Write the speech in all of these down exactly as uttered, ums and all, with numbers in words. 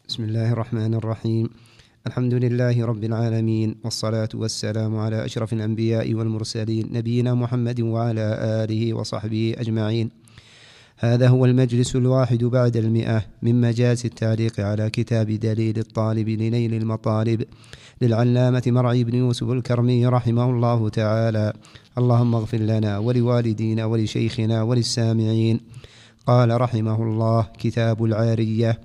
بسم الله الرحمن الرحيم. الحمد لله رب العالمين، والصلاة والسلام على أشرف الأنبياء والمرسلين نبينا محمد وعلى آله وصحبه أجمعين. هذا هو المجلس الواحد بعد المئة من مجالس التعليق على كتاب دليل الطالب لنيل المطالب للعلامة مرعي بن يوسف الكرمي رحمه الله تعالى. اللهم اغفر لنا ولوالدينا ولشيخنا وللسامعين. قال رحمه الله: كتاب العارية،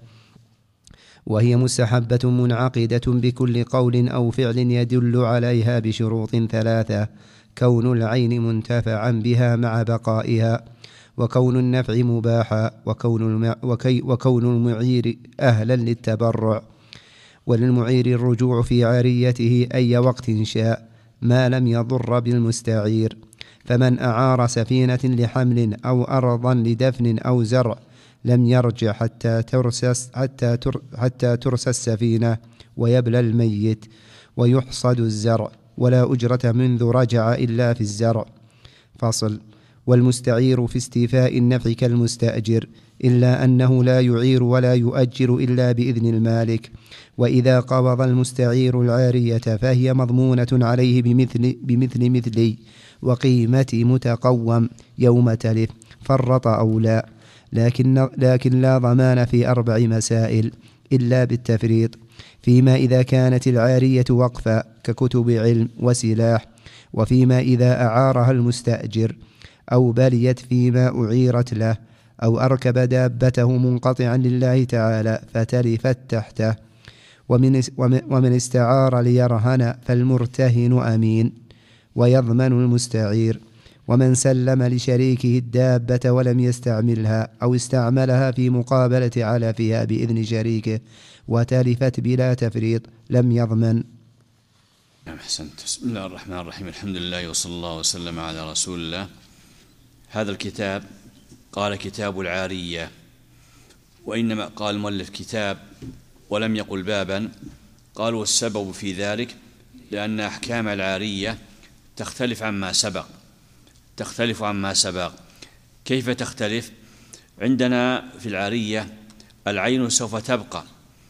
وهي مستحبة منعقدة بكل قول أو فعل يدل عليها بشروط ثلاثة: كون العين منتفعا بها مع بقائها، وكون النفع مباحا، وكون, الم... وكي... وكون المعير أهلا للتبرع، وللمعير الرجوع في عاريته أي وقت شاء ما لم يضر بالمستعير. فمن أعار سفينة لحمل أو أرضا لدفن أو زرع لم يرجع حتى ترسس, حتى تر حتى ترسى السفينة ويبلى الميت ويحصد الزرع، ولا أجرة منذ رجع إلا في الزرع. فصل: والمستعير في استيفاء النفع كالمستأجر، إلا أنه لا يعير ولا يؤجر إلا بإذن المالك. وإذا قبض المستعير العارية فهي مضمونة عليه بمثل, بمثل مثلي وقيمة متقوم يوم تلف، فرط أو لا، لكن, لكن لا ضمان في أربع مسائل إلا بالتفريط: فيما إذا كانت العارية وقفا ككتب علم وسلاح، وفيما إذا أعارها المستأجر، أو بليت فيما أعيرت له، أو أركب دابته منقطعا لله تعالى فتلفت تحته. ومن, ومن استعار ليرهن فالمرتهن أمين ويضمن المستعير. ومن سلم لشريكه الدابة ولم يستعملها أو استعملها في مقابلة علفها بإذن شريكه وتلفت بلا تفريط لم يضمن. أحسنت. بسم الله الرحمن الرحيم. الحمد لله وصلى الله وسلم على رسول الله. هذا الكتاب قال كتاب العارية، وإنما قال المؤلف كتاب ولم يقل بابا. قالوا السبب في ذلك لأن أحكام العارية تختلف عما سبق تختلف عما سبق كيف تختلف؟ عندنا في العارية العين سوف تبقى،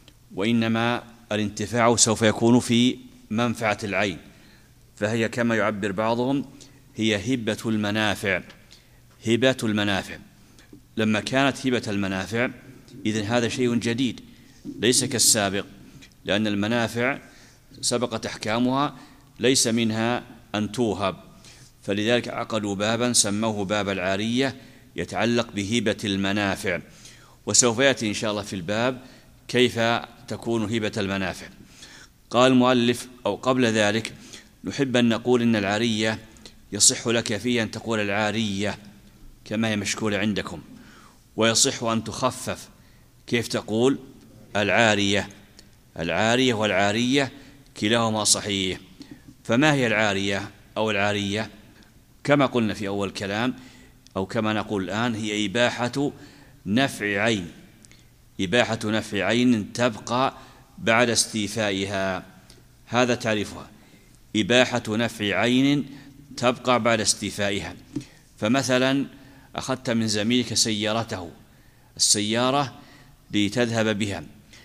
وإنما الانتفاع سوف يكون في منفعة العين، فهي كما يعبر بعضهم هي هبة المنافع. هبة المنافع لما كانت هبة المنافع، إذن هذا شيء جديد ليس كالسابق، لأن المنافع سبقت أحكامها ليس منها أن توهب، فلذلك عقدوا بابا سموه باب العارية يتعلق بهبة المنافع، وسوف يأتي إن شاء الله في الباب كيف تكون هبة المنافع. قال المؤلف: أو قبل ذلك نحب أن نقول إن العارية يصح لك فيه أن تقول العارية كما هي مشكولة عندكم، ويصح أن تخفف. كيف تقول؟ العارية. العارية والعارية كلاهما صحيح. فما هي العارية أو العارية؟ كما قلنا في أول كلام أو كما نقول الآن، هي إباحة نفع عين إباحة نفع عين تبقى بعد استيفائها. هذا تعريفها: إباحة نفع عين تبقى بعد استيفائها. فمثلا أخذت من زميلك سيارته السيارة لتذهب بها،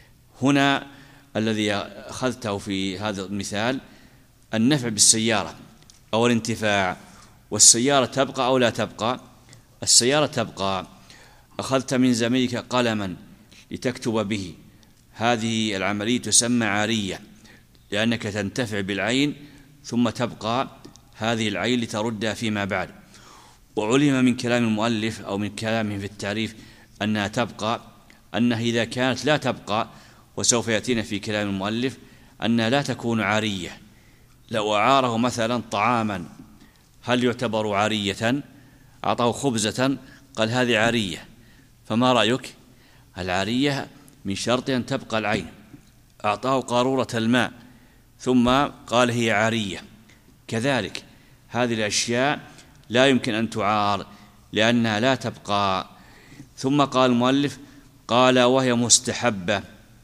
هنا الذي أخذته في هذا المثال النفع بالسيارة أو الانتفاع، والسيارة تبقى أو لا تبقى؟ السيارة تبقى. أخذت من زميلك قلما لتكتب به، هذه العملية تسمى عارية، لأنك تنتفع بالعين ثم تبقى هذه العين لتردها فيما بعد. وعلم من كلام المؤلف أو من كلامه في التعريف أنها تبقى، أنها إذا كانت لا تبقى، وسوف يأتينا في كلام المؤلف أنها لا تكون عارية. لو أعاره مثلا طعاما هل يعتبر عارية؟ أعطاه خبزة قال هذه عارية، فما رأيك؟ العارية من شرط أن تبقى العين. أعطاه قارورة الماء ثم قال هي عارية، كذلك هذه الأشياء لا يمكن أن تعار لأنها لا تبقى. ثم قال المؤلف: قال وهي مستحبة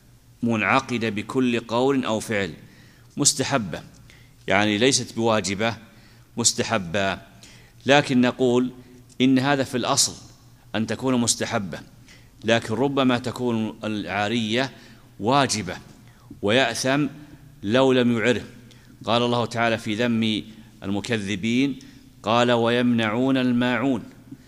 منعقدة بكل قول أو فعل. مستحبة يعني ليست بواجبة، مستحبة، لكن نقول إن هذا في الأصل أن تكون مستحبة، لكن ربما تكون العارية واجبة ويأثم لو لم يعره. قال الله تعالى في ذم المكذبين قال ويمنعون الماعون،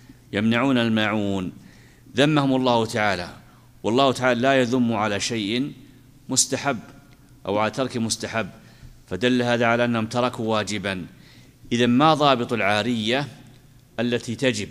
يمنعون الماعون، ذمهم الله تعالى، والله تعالى لا يذم على شيء مستحب أو على ترك مستحب، فدل هذا على أنهم تركوا واجبا. إذن ما ضابط العارية التي تجب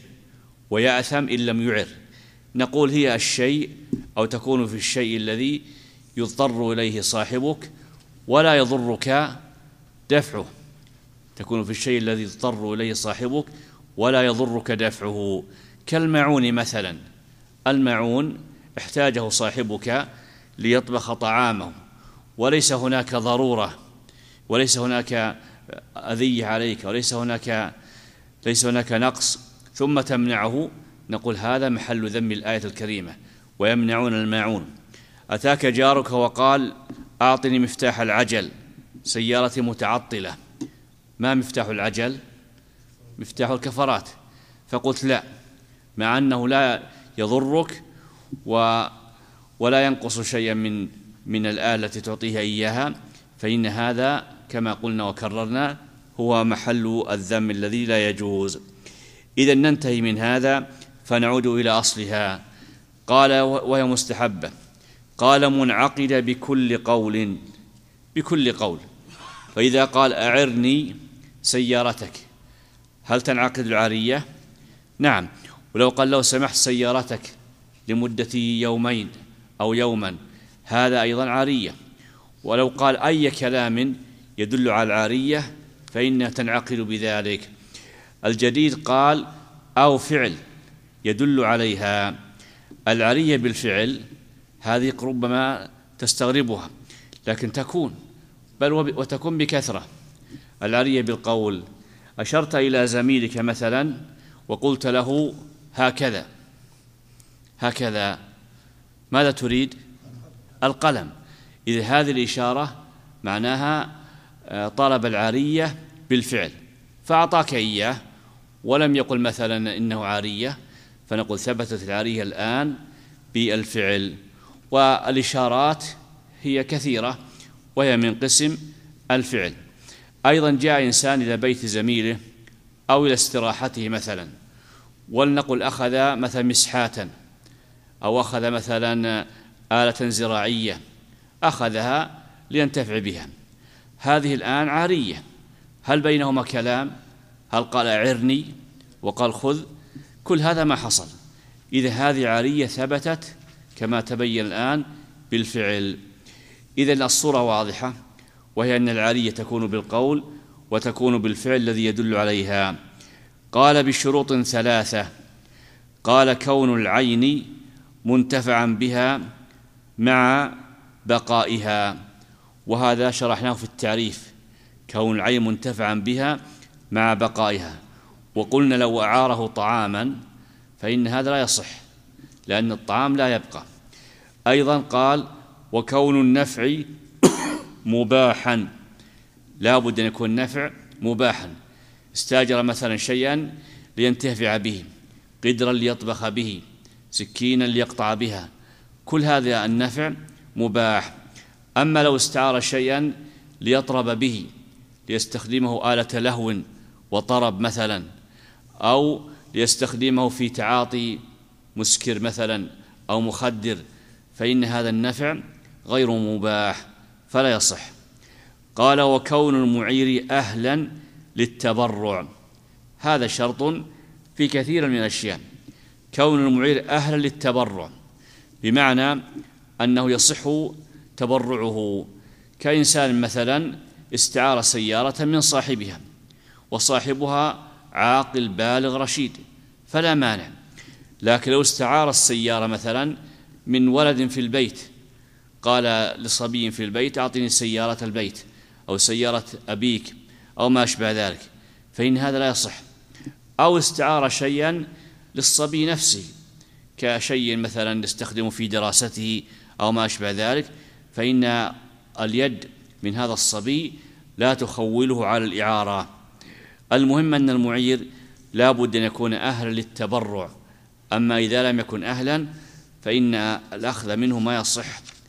ويأثم إن لم يعر؟ نقول هي الشيء أو تكون في الشيء الذي يضطر إليه صاحبك ولا يضرك دفعه، تكون في الشيء الذي يضطر إليه صاحبك ولا يضرك دفعه، كالمعون مثلا. المعون احتاجه صاحبك ليطبخ طعامه وليس هناك ضرورة وليس هناك أذية عليك وليس هناك ليس هناك نقص ثم تمنعه، نقول هذا محل ذم الآية الكريمة ويمنعون الماعون. أتاك جارك وقال أعطني مفتاح العجل، سيارتي متعطلة، ما مفتاح العجل؟ مفتاح الكفرات، فقلت لا، مع أنه لا يضرك و ولا ينقص شيئا من من الآلة التي تعطيها إياها، فإن هذا كما قلنا وكررنا هو محل الذم الذي لا يجوز. إذا ننتهي من هذا فنعود إلى أصلها. قال وهي مستحبة، قال منعقد بكل قول، بكل قول. فإذا قال أعرني سيارتك، هل تنعقد العارية؟ نعم. ولو قال لو سمحت سيارتك لمدة يومين أو يوما، هذا أيضا عارية. ولو قال أي كلام يدل على العارية فإنها تنعقد بذلك. الجديد قال أو فعل يدل عليها. العارية بالفعل هذه ربما تستغربها، لكن تكون بل وتكون بكثرة. العارية بالقول، أشرت إلى زميلك مثلا وقلت له هكذا هكذا، ماذا تريد؟ القلم. إذ هذه الإشارة معناها طلب العارية بالفعل، فأعطاك إياه ولم يقل مثلا إنه عارية، فنقول ثبتت العارية الآن بالفعل. والإشارات هي كثيرة وهي من قسم الفعل. أيضا جاء إنسان إلى بيت زميله أو إلى استراحته مثلا، ولنقل أخذ مثلا مسحاة أو أخذ مثلا آلة زراعية، أخذها لينتفع بها، هذه الآن عارية. هل بينهما كلام؟ هل قال أعرني وقال خذ؟ كل هذا ما حصل. إذا هذه عارية ثبتت كما تبين الآن بالفعل. إذن الصورة واضحة، وهي أن العارية تكون بالقول وتكون بالفعل الذي يدل عليها. قال بشروط ثلاثة. قال كون العين منتفعا بها مع بقائها، وهذا شرحناه في التعريف، كون العين منتفعا بها مع بقائها. وقلنا لو أعاره طعاما فإن هذا لا يصح، لأن الطعام لا يبقى. أيضا قال وكون النفع مباحا، لا بد أن يكون النفع مباحا. استاجر مثلا شيئا لينتفع به، قدرا ليطبخ به، سكينا ليقطع بها، كل هذا النفع مباح. أما لو استعار شيئا ليطرب به، ليستخدمه آلة لهو وطرب مثلا، أو ليستخدمه في تعاطي مسكر مثلا أو مخدر، فإن هذا النفع غير مباح فلا يصح. قال وكون المعير أهلا للتبرع، هذا شرط في كثير من الأشياء. كون المعير أهلا للتبرع بمعنى أنه يصح تبرعه، كإنسان مثلا استعار سيارة من صاحبها وصاحبها عاقل بالغ رشيد فلا مانع. لكن لو استعار السيارة مثلا من ولد في البيت، قال لصبي في البيت أعطني سيارة البيت أو سيارة أبيك أو ما أشبه ذلك، فإن هذا لا يصح. أو استعار شيئا للصبي نفسه كشيء مثلا يستخدمه في دراسته أو ما أشبه ذلك، فإن اليد من هذا الصبي لا تخوله على الإعارة. المهم أن المعير لا بد أن يكون أهلا للتبرع. أما إذا لم يكن أهلا فإن الأخذ منه ما يصح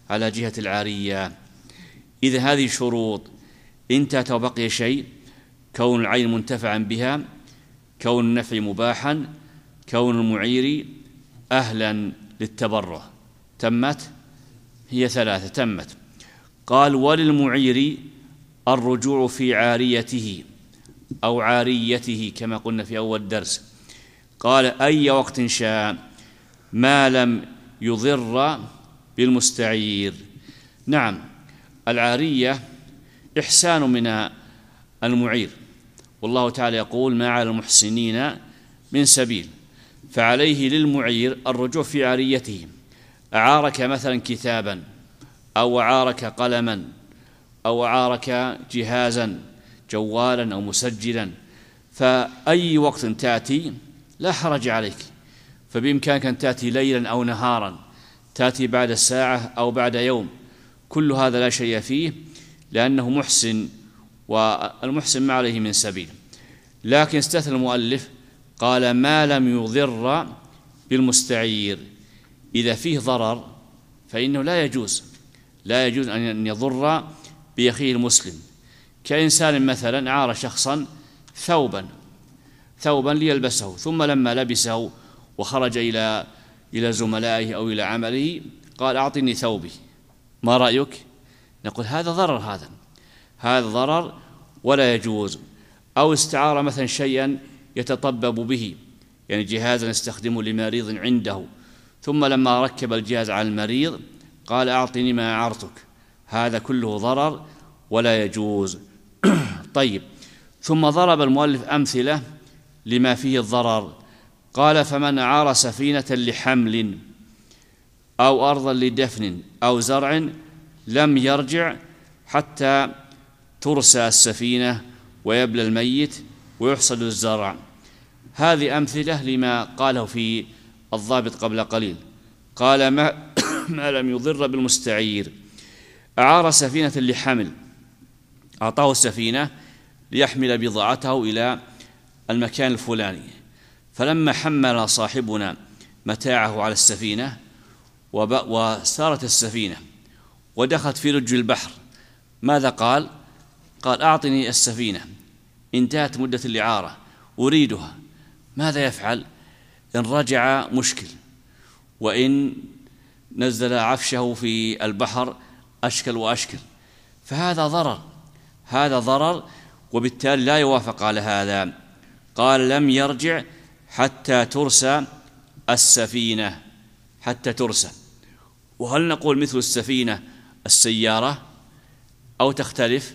على جهة العارية. إذا هذه شروط انتهت وبقي شيء: كون العين منتفعا بها، كون النفع مباحا، كون المعير أهلا للتبرع. تمت، هي ثلاثة تمت. قال: وللمعير الرجوع في عاريته أو عاريته كما قلنا في أول الدرس. قال: أي وقت شاء ما لم يضر بالمستعير. نعم، العارية إحسان من المعير، والله تعالى يقول: ما على المحسنين من سبيل. فعليه للمعير الرجوع في عاريته. أعارك مثلا كتابا، أو أعارك قلما، أو أعارك جهازا جوالا أو مسجلا، فأي وقت تأتي لا حرج عليك، فبإمكانك أن تأتي ليلا أو نهارا، تأتي بعد ساعة أو بعد يوم، كل هذا لا شيء فيه، لأنه محسن، والمحسن ما عليه من سبيل. لكن استثنى المؤلف قال: ما لم يضر بالمستعير. إذا فيه ضرر فإنه لا يجوز لا يجوز أن يضر بأخيه المسلم. كإنسان مثلا أعار شخصا ثوبا ثوبا ليلبسه، ثم لما لبسه وخرج إلى إلى زملائه أو إلى عمله قال: أعطني ثوبي، ما رأيك؟ نقول: هذا ضرر، هذا هذا ضرر ولا يجوز. أو استعار مثلا شيئا يتطبب به، يعني جهازا يستخدمه لمريض عنده، ثم لما ركب الجهاز على المريض قال: أعطني ما أعرتك، هذا كله ضرر ولا يجوز. طيب، ثم ضرب المؤلف أمثلة لما فيه الضرر. قال: فمن أعار سفينة لحمل أو أرضا لدفن أو زرع لم يرجع حتى ترسى السفينة ويبلى الميت ويحصد الزرع. هذه أمثلة لما قاله في الضابط قبل قليل. قال: ما, ما لم يضر بالمستعير. أعار سفينة لحمل، أعطاه السفينة ليحمل بضاعته إلى المكان الفلاني، فلما حمل صاحبنا متاعه على السفينة وسارت السفينة ودخلت في لج البحر، ماذا قال؟ قال: أعطني السفينة، انتهت مدة الإعارة، أريدها. ماذا يفعل؟ إن رجع مشكل، وإن نزل عفشه في البحر أشكل وأشكل، فهذا ضرر هذا ضرر وبالتالي لا يوافق على هذا. قال: لم يرجع حتى ترسى السفينة، حتى ترسى. وهل نقول مثل السفينة السيارة أو تختلف؟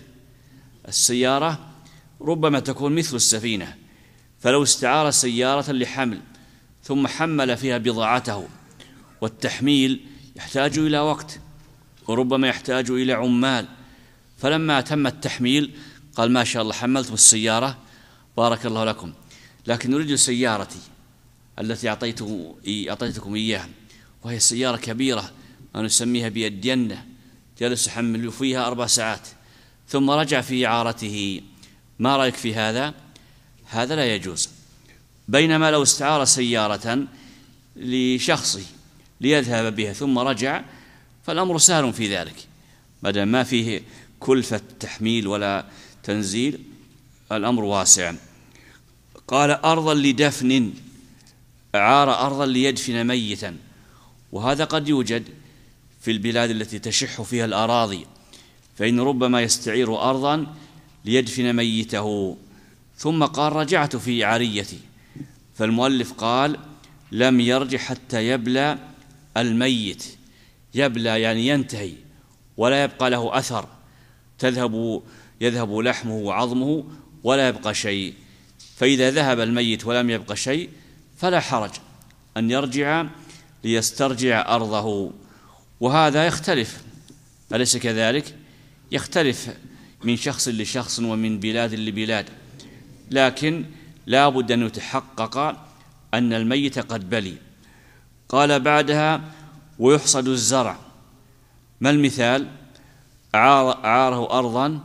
السيارة ربما تكون مثل السفينة، فلو استعار سيارة لحمل ثم حمل فيها بضاعته، والتحميل يحتاج إلى وقت وربما يحتاج إلى عمال، فلما تم التحميل قال: ما شاء الله، حملتم السيارة، بارك الله لكم، لكن نريد سيارتي التي أعطيتكم إياها، وهي سيارة كبيرة ما نسميها بيدينة، جلس يحمل فيها أربع ساعات ثم رجع في إعارته. ما رأيك في هذا؟ هذا لا يجوز. بينما لو استعار سيارة لشخصه ليذهب بها ثم رجع فالأمر سهل في ذلك، ما دام ما فيه كلفة تحميل ولا تنزيل، الأمر واسع. قال: أرضا لدفن، أعار أرضا ليدفن ميتا، وهذا قد يوجد في البلاد التي تشح فيها الأراضي، فإن ربما يستعير أرضا ليدفن ميته. ثم قال: رجعت في عاريتي، فالمؤلف قال: لم يرجع حتى يبلى الميت. يبلى يعني ينتهي ولا يبقى له أثر، تذهب يذهب لحمه وعظمه ولا يبقى شيء. فإذا ذهب الميت ولم يبقى شيء فلا حرج أن يرجع ليسترجع أرضه. وهذا يختلف، أليس كذلك؟ يختلف من شخص لشخص ومن بلاد لبلاد، لكن لا بد أن يتحقق أن الميت قد بلي. قال بعدها: ويحصد الزرع. ما المثال؟ أعاره أرضا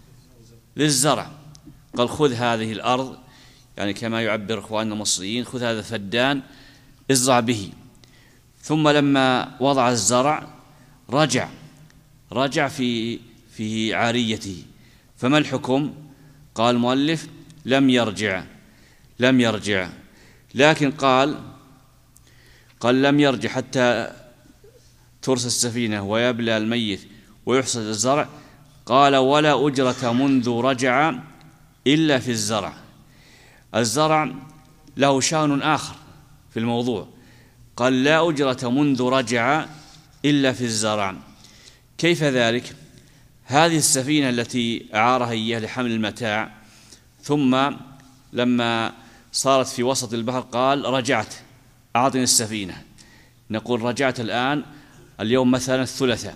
للزرع، قال: خذ هذه الأرض، يعني كما يعبر إخواننا المصريين، خذ هذا فدان ازرع به. ثم لما وضع الزرع رجع رجع في في عاريته، فما الحكم؟ قال المؤلف لم يرجع لم يرجع لكن قال قال لم يرجع حتى ترسى السفينة ويبلى الميت ويحصد الزرع. قال ولا أجرة منذ رجع إلا في الزرع. الزرع له شأن آخر في الموضوع، قال لا أجرة منذ رجع إلا في الزرع. كيف ذلك؟ هذه السفينة التي أعارها إياه لحمل المتاع، ثم لما صارت في وسط البحر قال رجعت أعطني السفينة. نقول رجعت الآن اليوم مثلا الثلاثاء،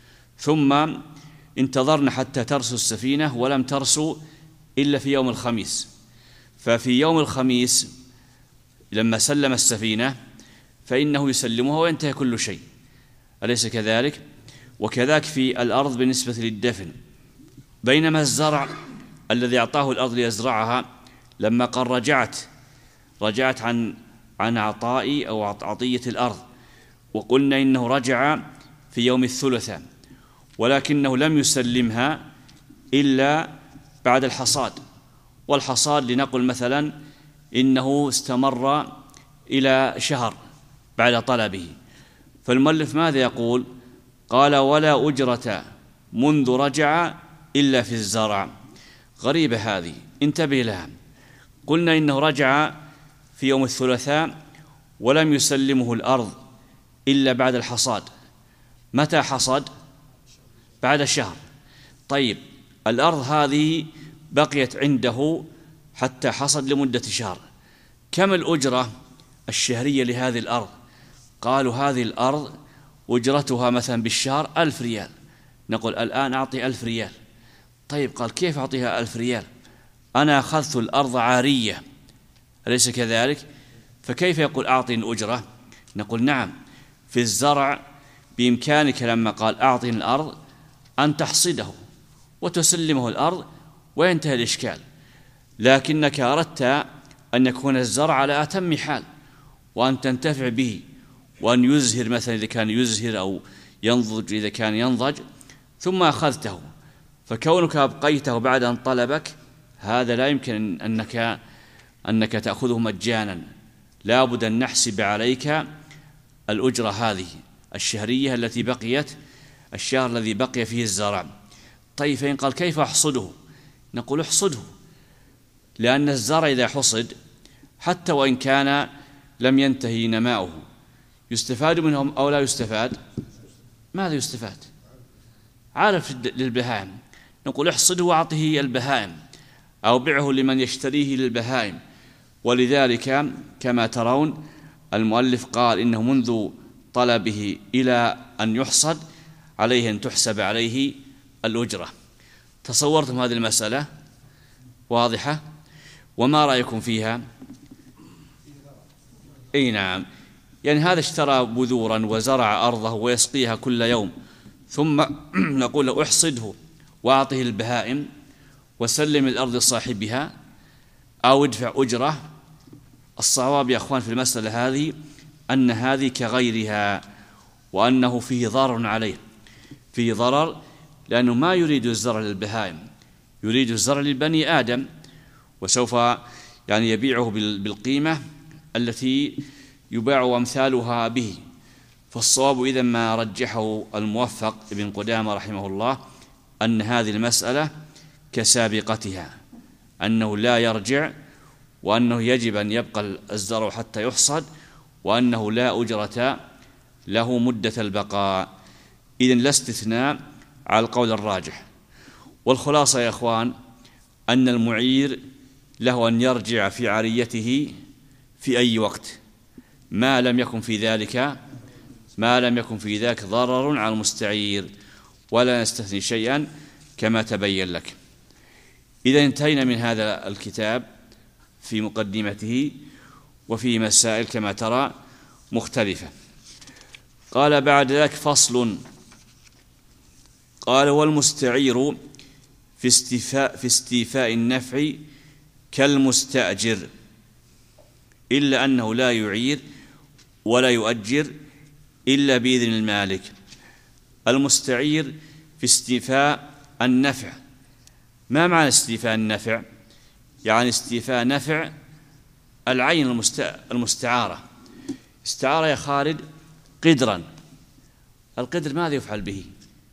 ثم انتظرنا حتى ترسو السفينة ولم ترسو إلا في يوم الخميس، ففي يوم الخميس لما سلم السفينة فإنه يسلمها وينتهي كل شيء، أليس كذلك؟ وكذلك في الأرض بالنسبة للدفن. بينما الزرع الذي أعطاه الأرض ليزرعها لما قال رجعت رجعت عن عن عطائي أو عطية الأرض، وقلنا إنه رجع في يوم الثلاثاء ولكنه لم يسلمها إلا بعد الحصاد. والحصاد لنقل مثلا إنه استمر إلى شهر بعد طلبه. فالمؤلف ماذا يقول؟ قال ولا أجرة منذ رجع إلا في الزرع. غريبة هذه، انتبه لها. قلنا إنه رجع في يوم الثلاثاء ولم يسلمه الأرض إلا بعد الحصاد. متى حصد؟ بعد شهر. طيب الأرض هذه بقيت عنده حتى حصد لمدة شهر، كم الأجرة الشهرية لهذه الأرض؟ قالوا هذه الأرض أجرتها مثلا بالشهر ألف ريال. نقول الآن أعطي ألف ريال. طيب قال كيف أعطيها ألف ريال؟ أنا أخذت الأرض عارية، أليس كذلك؟ فكيف يقول أعطي الأجرة؟ نقول نعم، في الزرع بإمكانك لما قال أعطي الأرض أن تحصده وتسلمه الأرض وينتهي الإشكال، لكنك أردت أن يكون الزرع على أتم حال وأن تنتفع به وأن يزهر مثلا إذا كان يزهر أو ينضج إذا كان ينضج، ثم أخذته. فكونك أبقيته بعد أن طلبك هذا لا يمكن أنك أنك تأخذه مجانا، لا بد أن نحسب عليك الأجرة هذه الشهرية التي بقيت، الشهر الذي بقي فيه الزرع. طيب فإن قال كيف أحصده؟ نقول احصده، لأن الزرع إذا حصد حتى وإن كان لم ينتهي نماؤه يستفاد منهم أو لا يستفاد؟ ماذا يستفاد؟ عارف للبهائم. نقول احصده وأعطه البهائم أو بيعه لمن يشتريه للبهائم. ولذلك كما ترون المؤلف قال إنه منذ طلبه إلى أن يحصد عليه أن تحسب عليه الأجرة. تصورتم هذه المسألة واضحة؟ وما رأيكم فيها؟ أي نعم، يعني هذا اشترى بذورا وزرع أرضه ويسقيها كل يوم، ثم نقول له احصده وأعطه البهائم وسلم الأرض صاحبها أو ادفع أجرة. الصواب يا أخوان في المسألة هذه أن هذه كغيرها، وأنه فيه ضرر عليه، فيه ضرر لأنه ما يريد الزرع للبهائم، يريد الزرع للبني آدم، وسوف يعني يبيعه بالقيمة التي يباع أمثالها به. فالصواب إذا ما رجحه الموفق ابن قدامة رحمه الله أن هذه المسألة كسابقتها، أنه لا يرجع، وأنه يجب أن يبقى الزرع حتى يحصد، وأنه لا أجرة له مدة البقاء. إذن لا استثناء على القول الراجح. والخلاصة يا إخوان أن المعير له أن يرجع في عاريته في أي وقت ما لم يكن في ذلك ما لم يكن في ذلك ضرر على المستعير، ولا نستثني شيئا كما تبين لك. إذا انتهينا من هذا الكتاب في مقدمته وفي مسائل كما ترى مختلفة. قال بعد ذلك فصل. قال والمستعير في استيفاء في استيفاء النفع كالمستأجر، إلا أنه لا يعير ولا يؤجر إلا بإذن المالك. المستعير في استيفاء النفع. ما معنى استيفاء النفع؟ يعني استيفاء نفع العين المستعارة. استعار يا خالد قدرا، القدر ماذا يفعل به؟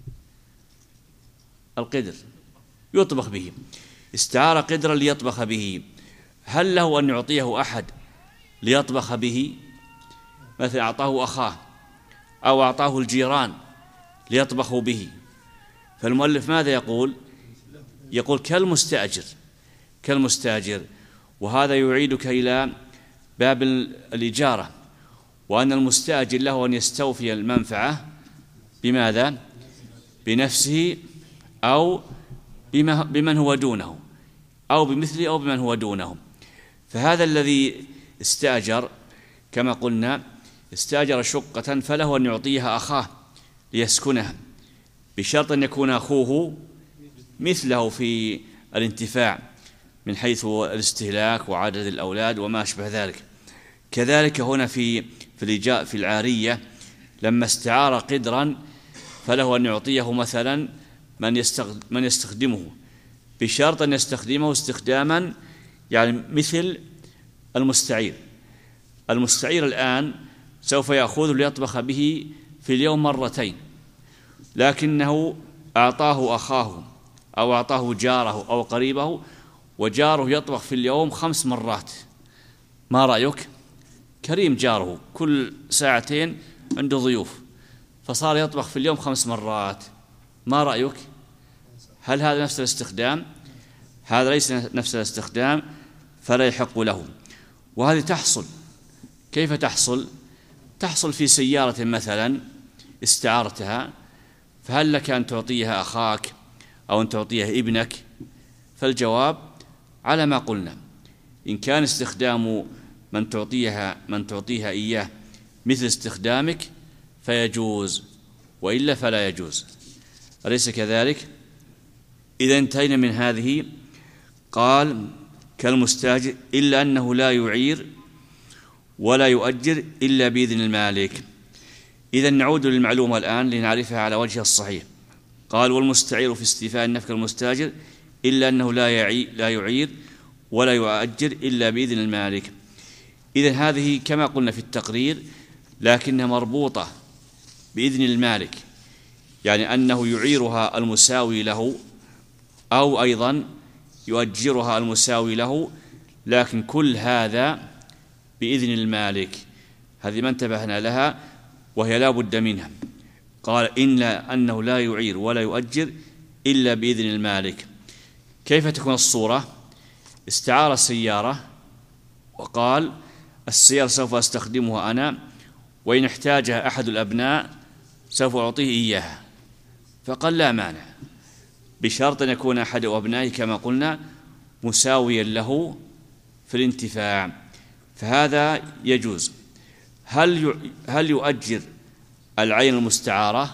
القدر يطبخ به. استعار قدرا ليطبخ به، هل له أن يعطيه أحد ليطبخ به؟ مثلا أعطاه أخاه أو أعطاه الجيران ليطبخوا به. فالمؤلف ماذا يقول؟ يقول كالمستأجر، كالمستأجر. وهذا يعيدك إلى باب الإجارة، وأن المستأجر له أن يستوفي المنفعة بماذا؟ بنفسه أو بمن هو دونه، أو بمثله أو بمن هو دونه. فهذا الذي استأجر كما قلنا استأجر شقة، فله أن يعطيها أخاه ليسكنها، بشرط أن يكون أخوه مثله في الانتفاع من حيث الاستهلاك وعدد الأولاد وما أشبه ذلك. كذلك هنا في في في العارية لما استعار قدرا فله أن يعطيه مثلا من من يستخدمه، بشرط أن يستخدمه استخداما يعني مثل المستعير. المستعير الآن سوف يأخذه ليطبخ به في اليوم مرتين، لكنه أعطاه أخاه أو أعطاه جاره أو قريبه، وجاره يطبخ في اليوم خمس مرات. ما رأيك؟ كريم جاره، كل ساعتين عنده ضيوف، فصار يطبخ في اليوم خمس مرات. ما رأيك؟ هل هذا نفس الاستخدام؟ هذا ليس نفس الاستخدام، فلا يحق له. وهذه تحصل، كيف تحصل؟ تحصل في سيارة مثلا استعارتها، فهل لك أن تعطيها أخاك أو أن تعطيها ابنك؟ فالجواب على ما قلنا، إن كان استخدام من تعطيها من تعطيها إياه مثل استخدامك فيجوز، وإلا فلا يجوز. أليس كذلك؟ إذا انتهينا من هذه. قال كالمستاجر إلا أنه لا يعير ولا يؤجر إلا بإذن المالك. إذا نعود للمعلومة الآن لنعرفها على وجه الصحيح. قال والمستعير في استيفاء النفع المستاجر إلا أنه لا يعير, لا يعير ولا يؤجر إلا بإذن المالك. إذن هذه كما قلنا في التقرير، لكنها مربوطة بإذن المالك، يعني أنه يعيرها المساوي له أو أيضا يؤجرها المساوي له، لكن كل هذا بإذن المالك. هذه ما انتبهنا لها وهي لا بد منها. قال إلا أنه لا يعير ولا يؤجر إلا بإذن المالك. كيف تكون الصورة؟ استعار السيارة وقال السيارة سوف أستخدمها أنا، وإن احتاجها أحد الأبناء سوف أعطيه إياها، فقال لا مانع، بشرط أن يكون أحد أبنائه كما قلنا مساويا له في الانتفاع، فهذا يجوز. هل هل يؤجر العين المستعارة؟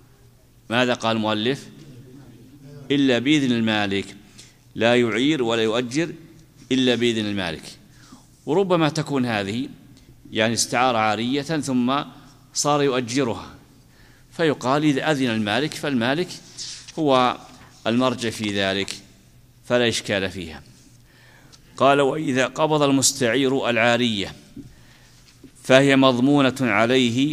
ماذا قال المؤلف؟ إلا بإذن المالك، لا يعير ولا يؤجر إلا بإذن المالك. وربما تكون هذه يعني استعار عارية ثم صار يؤجرها، فيقال إذا أذن المالك فالمالك هو المرجع في ذلك، فلا إشكال فيها. قال وإذا قبض المستعير العارية فهي مضمونة عليه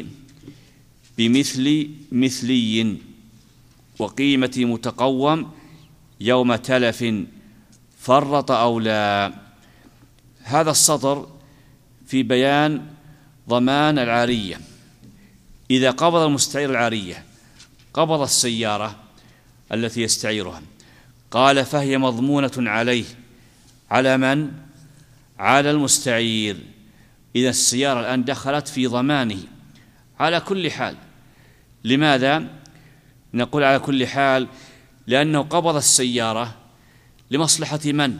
بمثل مثلي وقيمة متقوم يوم تلف فرط أو لا. هذا السطر في بيان ضمان العارية. إذا قبض المستعير العارية، قبض السيارة التي يستعيرها، قال فهي مضمونة عليه. على من؟ على المستعير. إذا السيارة الآن دخلت في ضمانه على كل حال. لماذا نقول على كل حال؟ لأنه قبض السيارة لمصلحة من؟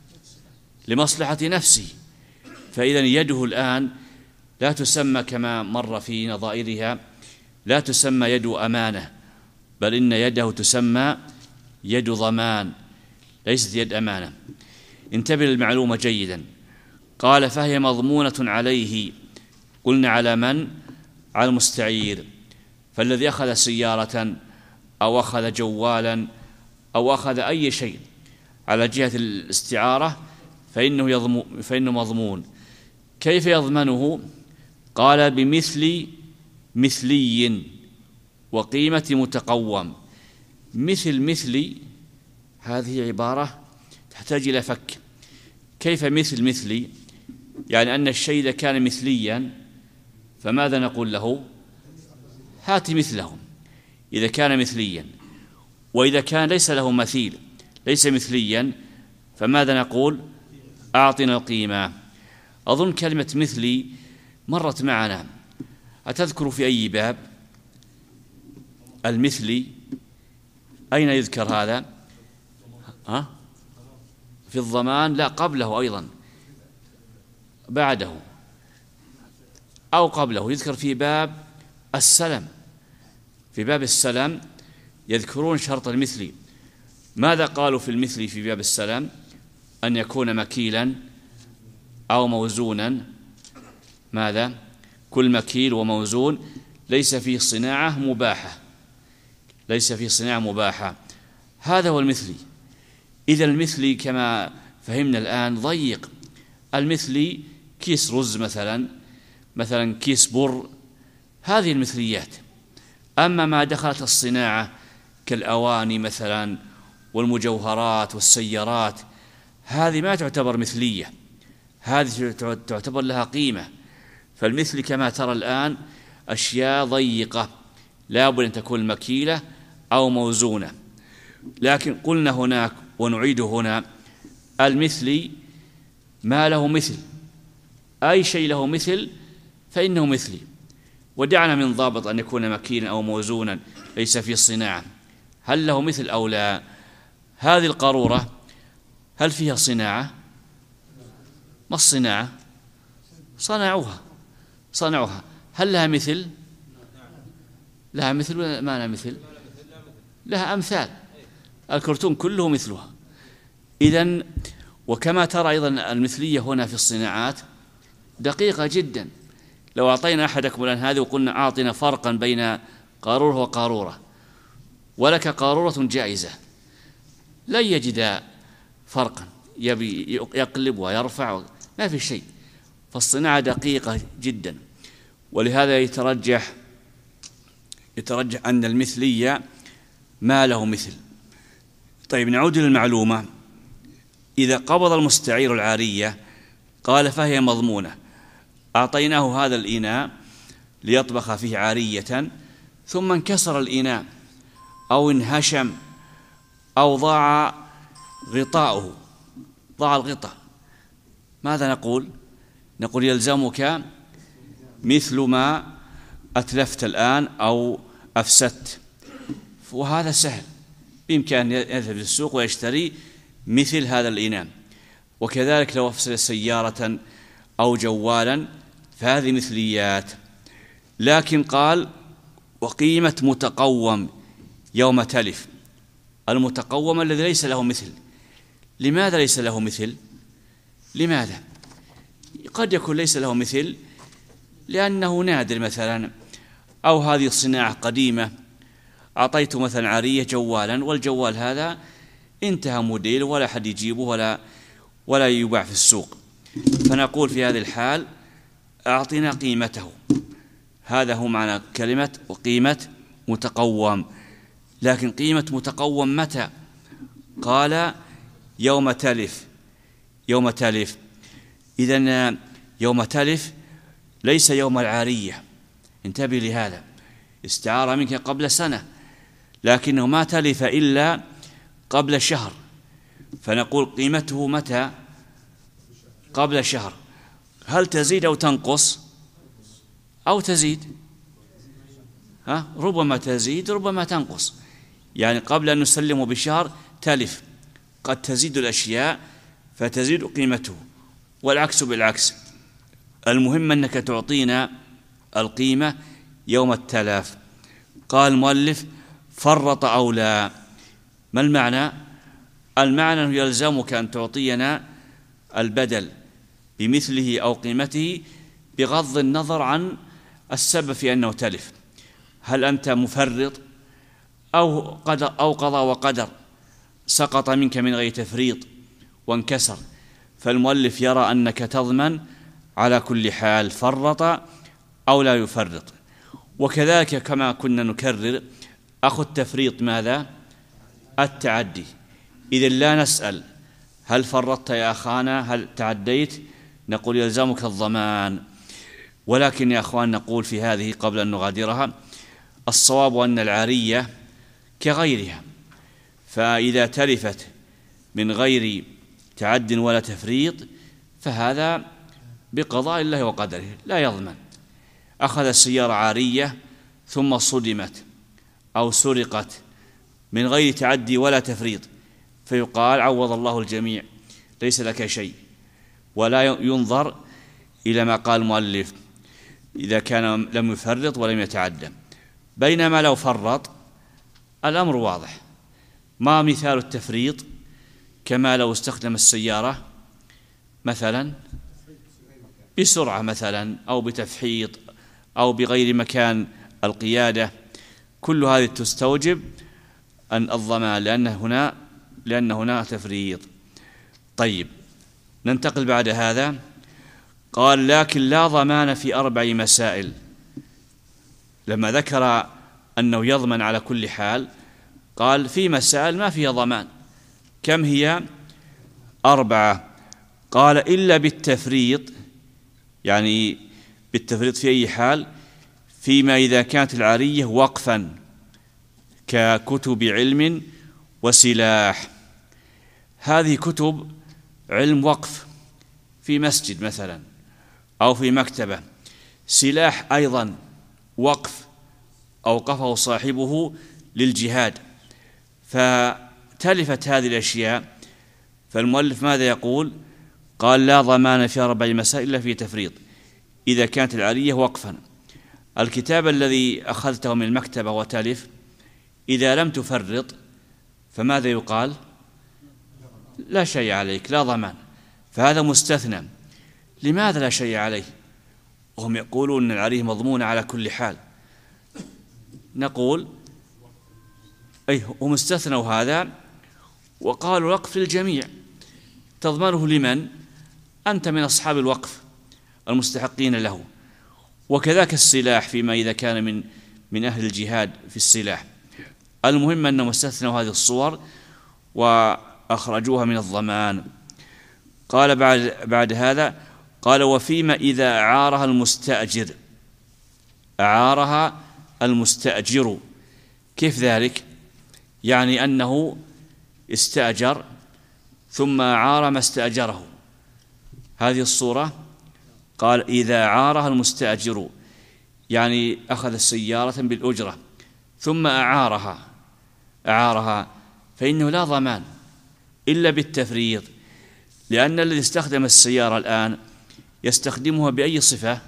لمصلحة نفسه، فإذا يده الآن لا تسمى كما مر في نظائرها، لا تسمى يد أمانة، بل إن يده تسمى يد ضمان، ليست يد أمانة. انتبه للمعلومة جيدا. قال فهي مضمونة عليه، قلنا على من؟ على المستعير. فالذي أخذ سيارة أو أخذ جوالا أو أخذ أي شيء على جهة الاستعارة فإنه, يضم فإنه مضمون. كيف يضمنه؟ قال بمثل مثلي وقيمة متقوم. مثل مثلي هذه عبارة تحتاج إلى فك. كيف مثل مثلي؟ يعني أن الشيء إذا كان مثليا فماذا نقول له؟ هات مثله إذا كان مثليا. وإذا كان ليس له مثيل ليس مثليا فماذا نقول؟ أعطنا القيمة. أظن كلمة مثلي مرت معنا، أتذكر في أي باب المثلي؟ أين يذكر هذا؟ ها؟ في الضمان؟ لا، قبله أيضا، بعده أو قبله، يذكر في باب السلم. في باب السلم يذكرون شرط المثلي. ماذا قالوا في المثلي في باب السلم؟ أن يكون مكيلا أو موزونا. ماذا؟ كل مكيل وموزون ليس فيه صناعة مباحة، ليس فيه صناعة مباحة. هذا هو المثلي. إذا المثلي كما فهمنا الآن ضيق. المثلي كيس رز مثلا، مثلا كيس بر، هذه المثليات. أما ما دخلت الصناعة كالأواني مثلا والمجوهرات والسيارات، هذه ما تعتبر مثلية، هذه تعتبر لها قيمة. فالمثل كما ترى الآن أشياء ضيقة لا بد أن تكون مكيلة أو موزونة. لكن قلنا هناك ونعيد هنا، المثلي ما له مثل، أي شيء له مثل فإنه مثلي. ودعنا من ضابط أن يكون مكيلا أو موزونا ليس في صناعة، هل له مثل أو لا؟ هذه القارورة هل فيها صناعة؟ ما الصناعة؟ صنعوها صنعوها هل لها مثل؟ لها مثل ولا ما لها مثل؟ لها أمثال، الكرتون كله مثلها. إذن وكما ترى أيضا المثلية هنا في الصناعات دقيقة جدا. لو أعطينا أحدكم الآن هذه وقلنا أعطنا فرقا بين قارورة وقارورة، ولك قارورة جائزة، لا يجد فرقا، يبي يقلب ويرفع، ما في شيء. فالصناعة دقيقة جدا، ولهذا يترجح يترجح أن المثلية ما له مثل. طيب نعود للمعلومة. إذا قبض المستعير العارية قال فهي مضمونة. أعطيناه هذا الإناء ليطبخ فيه عارية، ثم انكسر الإناء أو انهشم أو ضاع غطاؤه، ضاع الغطاء، ماذا نقول؟ نقول يلزمك مثل ما أتلفت الآن أو أفسدت. وهذا سهل، بإمكان يذهب للسوق ويشتري مثل هذا الإناء. وكذلك لو أفسد سيارة أو جوالا فهذه مثليات. لكن قال وقيمة متقوم يوم تلف. المتقوم الذي ليس له مثل. لماذا ليس له مثل؟ لماذا؟ قد يكون ليس له مثل لأنه نادر مثلا، أو هذه الصناعة قديمة. أعطيت مثلا عارية جوالا، والجوال هذا انتهى موديل ولا أحد يجيبه ولا ولا يباع في السوق، فنقول في هذه الحال أعطنا قيمته. هذا هو معنى كلمة وقيمة متقوم. لكن قيمة متقوم متى؟ قال يوم تلف. يوم تلف. إذن يوم تلف ليس يوم العارية، انتبه لهذا. استعار منك قبل سنة، لكنه ما تلف إلا قبل شهر، فنقول قيمته متى؟ قبل شهر. هل تزيد أو تنقص؟ أو تزيد، ها؟ ربما تزيد ربما تنقص. يعني قبل أن نسلمه بشهر تلف، قد تزيد الأشياء فتزيد قيمته، والعكس بالعكس. المهم أنك تعطينا القيمة يوم التلاف. قال المؤلف فرط أو لا. ما المعنى؟ المعنى أنه يلزمك أن تعطينا البدل بمثله أو قيمته بغض النظر عن السبب في أنه تلف. هل أنت مفرط أو قدر أو قضى وقدر سقط منك من غير تفريط وانكسر، فالمؤلف يرى أنك تضمن على كل حال فرط أو لا يفرط. وكذلك كما كنا نكرر أخو التفريط ماذا؟ التعدي. إذن لا نسأل هل فرطت يا أخانا، هل تعديت، نقول يلزمك الضمان. ولكن يا أخوان نقول في هذه قبل أن نغادرها، الصواب أن العارية كغيرها، فإذا تلفت من غير تعد ولا تفريط فهذا بقضاء الله وقدره لا يضمن. أخذ السيارة عارية ثم صدمت أو سرقت من غير تعدي ولا تفريط، فيقال عوض الله الجميع ليس لك شيء، ولا ينظر إلى ما قال المؤلف إذا كان لم يفرط ولم يتعدى. بينما لو فرط الأمر واضح. ما مثال التفريط؟ كما لو استخدم السيارة مثلا بسرعة مثلا أو بتفحيط أو بغير مكان القيادة، كل هذه تستوجب أن الضمان لأن هنا لأن هنا تفريط. طيب ننتقل بعد هذا. قال لكن لا ضمان في أربع مسائل. لما ذكر أنه يضمن على كل حال قال في مسائل ما فيها ضمان. كم هي؟ أربعة. قال إلا بالتفريط، يعني بالتفريط في أي حال، فيما إذا كانت العارية وقفا ككتب علم وسلاح. هذه كتب علم وقف في مسجد مثلا أو في مكتبة، سلاح أيضا وقف أوقفه صاحبه للجهاد، فتلفت هذه الأشياء، فالمؤلف ماذا يقول؟ قال لا ضمان في أربع مسائل إلا في تفريط إذا كانت العارية وقفا. الكتاب الذي أخذته من المكتبة وتلف إذا لم تفرط فماذا يقال؟ لا شيء عليك، لا ضمان، فهذا مستثنى. لماذا لا شيء عليه؟ وهم يقولون أن العارية مضمونة على كل حال. نقول أي هم استثنوا هذا وقالوا وقف للجميع، تضمنه لمن؟ أنت من أصحاب الوقف المستحقين له. وكذاك السلاح فيما إذا كان من من أهل الجهاد في السلاح. المهم أنهم استثنوا هذه الصور وأخرجوها من الضمان. قال بعد بعد هذا قال وفيما إذا أعارها المستأجر. أعارها المستأجر كيف ذلك؟ يعني أنه استأجر ثم أعار ما استأجره. هذه الصورة قال إذا أعارها المستأجر، يعني أخذ سيارة بالأجرة ثم أعارها أعارها فإنه لا ضمان إلا بالتفريط، لأن الذي استخدم السيارة الآن يستخدمها بأي صفة؟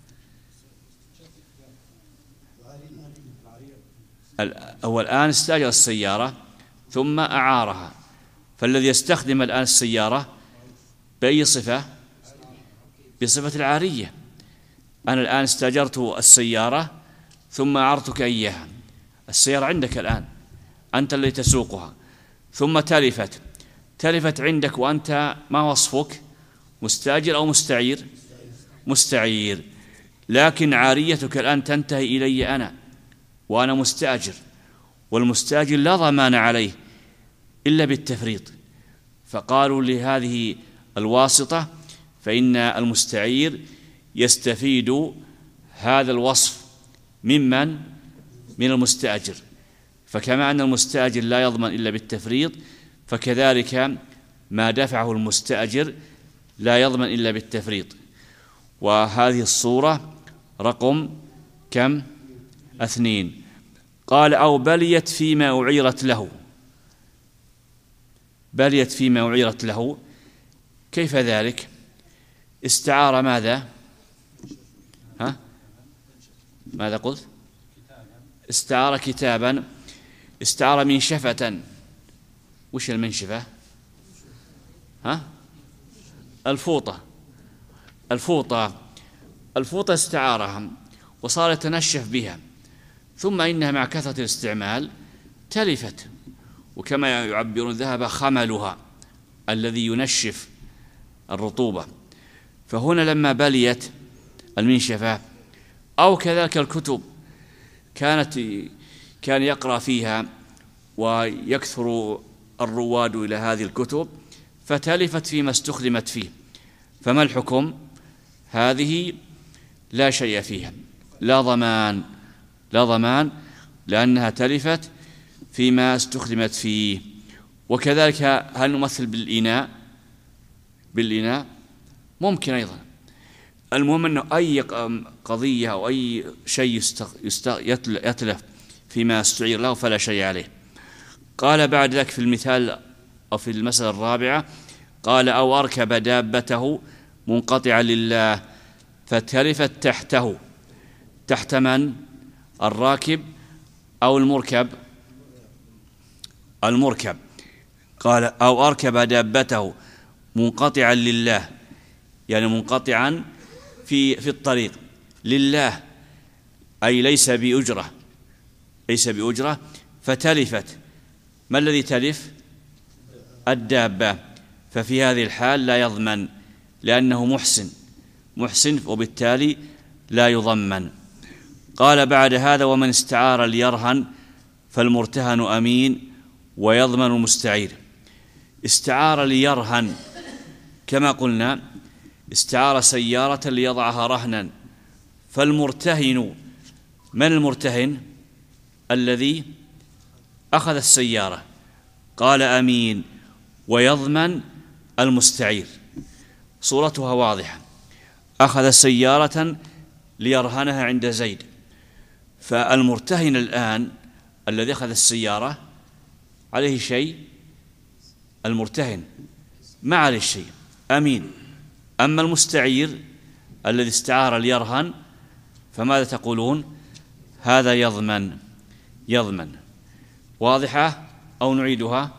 هو الآن استأجر السيارة ثم أعارها، فالذي يستخدم الآن السيارة بأي صفة؟ بصفة العارية. أنا الآن استأجرت السيارة ثم أعرتك إياها، السيارة عندك الآن، أنت الذي تسوقها، ثم تلفت تلفت عندك وأنت ما وصفك؟ مستأجر أو مستعير؟ مستعير. لكن عاريتك الآن تنتهي إلي أنا وأنا مستأجر، والمستأجر لا ضمان عليه إلا بالتفريط. فقالوا لهذه الواسطة فإن المستعير يستفيد هذا الوصف ممن؟ من المستأجر. فكما أن المستأجر لا يضمن إلا بالتفريط، فكذلك ما دفعه المستأجر لا يضمن إلا بالتفريط. وهذه الصورة رقم كم؟ اثنين. قال أو بليت فيما أعيرت له. بليت فيما أعيرت له كيف ذلك؟ استعار ماذا؟ ها؟ ماذا قلت؟ استعار كتابا، استعار منشفة. وش المنشفة؟ ها؟ الفوطة. الفوطة الفوطة استعارها وصار يتنشف بها، ثم إنها مع كثرة الاستعمال تلفت. وكما يعبرون ذهب خملها الذي ينشف الرطوبة. فهنا لما بليت المنشفة أو كذلك الكتب كانت كان يقرأ فيها ويكثر الرواد إلى هذه الكتب فتلفت فيما استخدمت فيه، فما الحكم؟ هذه لا شيء فيها، لا ضمان، لا ضمان لأنها تلفت فيما استخدمت فيه. وكذلك هل نمثل بالإناء؟ بالإناء ممكن أيضا. المهم أنه أي قضية أو أي شيء يتلف فيما استعير له فلا شيء عليه. قال بعد ذلك في المثال أو في المسألة الرابعة قال أو أركب دابته منقطعا لله فتلفت تحته. تحت من؟ الراكب أو المركب؟ المركب. قال أو أركب دابته منقطعا لله، يعني منقطعا في في الطريق لله، أي ليس بأجرة، ليس بأجرة، فتلفت. ما الذي تلف؟ الدابة. ففي هذه الحال لا يضمن لأنه محسن محسن وبالتالي لا يضمن. قال بعد هذا ومن استعار ليرهن فالمرتهن أمين ويضمن المستعير. استعار ليرهن كما قلنا استعار سيارة ليضعها رهنا، فالمرتهن من المرتهن؟ الذي أخذ السيارة. قال أمين ويضمن المستعير. صورتها واضحة، أخذ سيارة ليرهنها عند زيد، فالمرتهن الآن الذي أخذ السيارة عليه شيء؟ المرتهن ما عليه شيء، أمين. أما المستعير الذي استعار ليرهن فماذا تقولون؟ هذا يضمن يضمن. واضحة أو نعيدها؟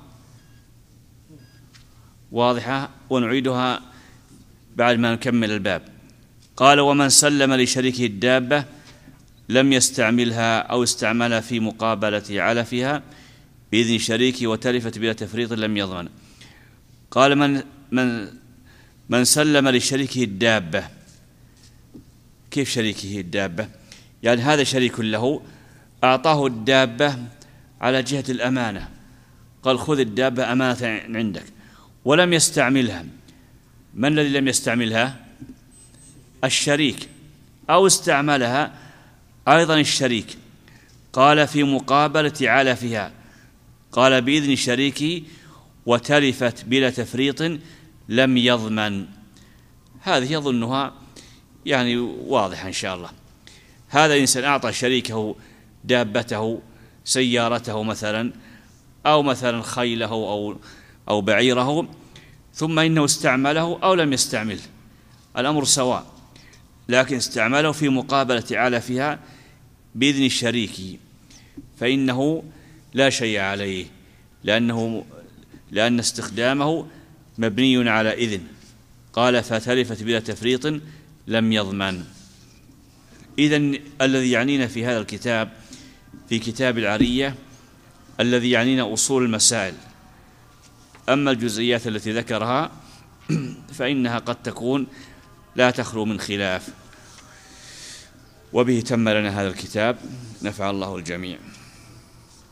واضحة ونعيدها بعد ما نكمل الباب. قال ومن سلم لشريكه الدابة لم يستعملها أو استعملها في مقابلة علفها بإذن شريكه وتلفت بلا تفريط لم يضمن. قال من من من سلم لشريكه الدابة. كيف شريكه الدابة؟ يعني هذا شريك له أعطاه الدابة على جهة الأمانة، قال خذ الدابة أمانة عندك ولم يستعملها. من الذي لم يستعملها؟ الشريك، أو استعملها أيضا الشريك. قال في مقابلة علفها، قال بإذن شريكي وتلفت بلا تفريط لم يضمن. هذه يظنها يعني واضحة إن شاء الله. هذا إنسان أعطى شريكه دابته سيارته مثلا أو مثلا خيله أو أو بعيره، ثم إنه استعمله أو لم يستعمله، الأمر سواء، لكن استعمله في مقابلة علفها بإذن الشريك فإنه لا شيء عليه، لأنه لأن استخدامه مبني على إذن. قال فتلفت بلا تفريط لم يضمن. إذن الذي يعنينا في هذا الكتاب في كتاب العارية الذي يعنينا أصول المسائل. أما الجزئيات التي ذكرها فإنها قد تكون لا تخلو من خلاف. وبه تم لنا هذا الكتاب، نفع الله الجميع.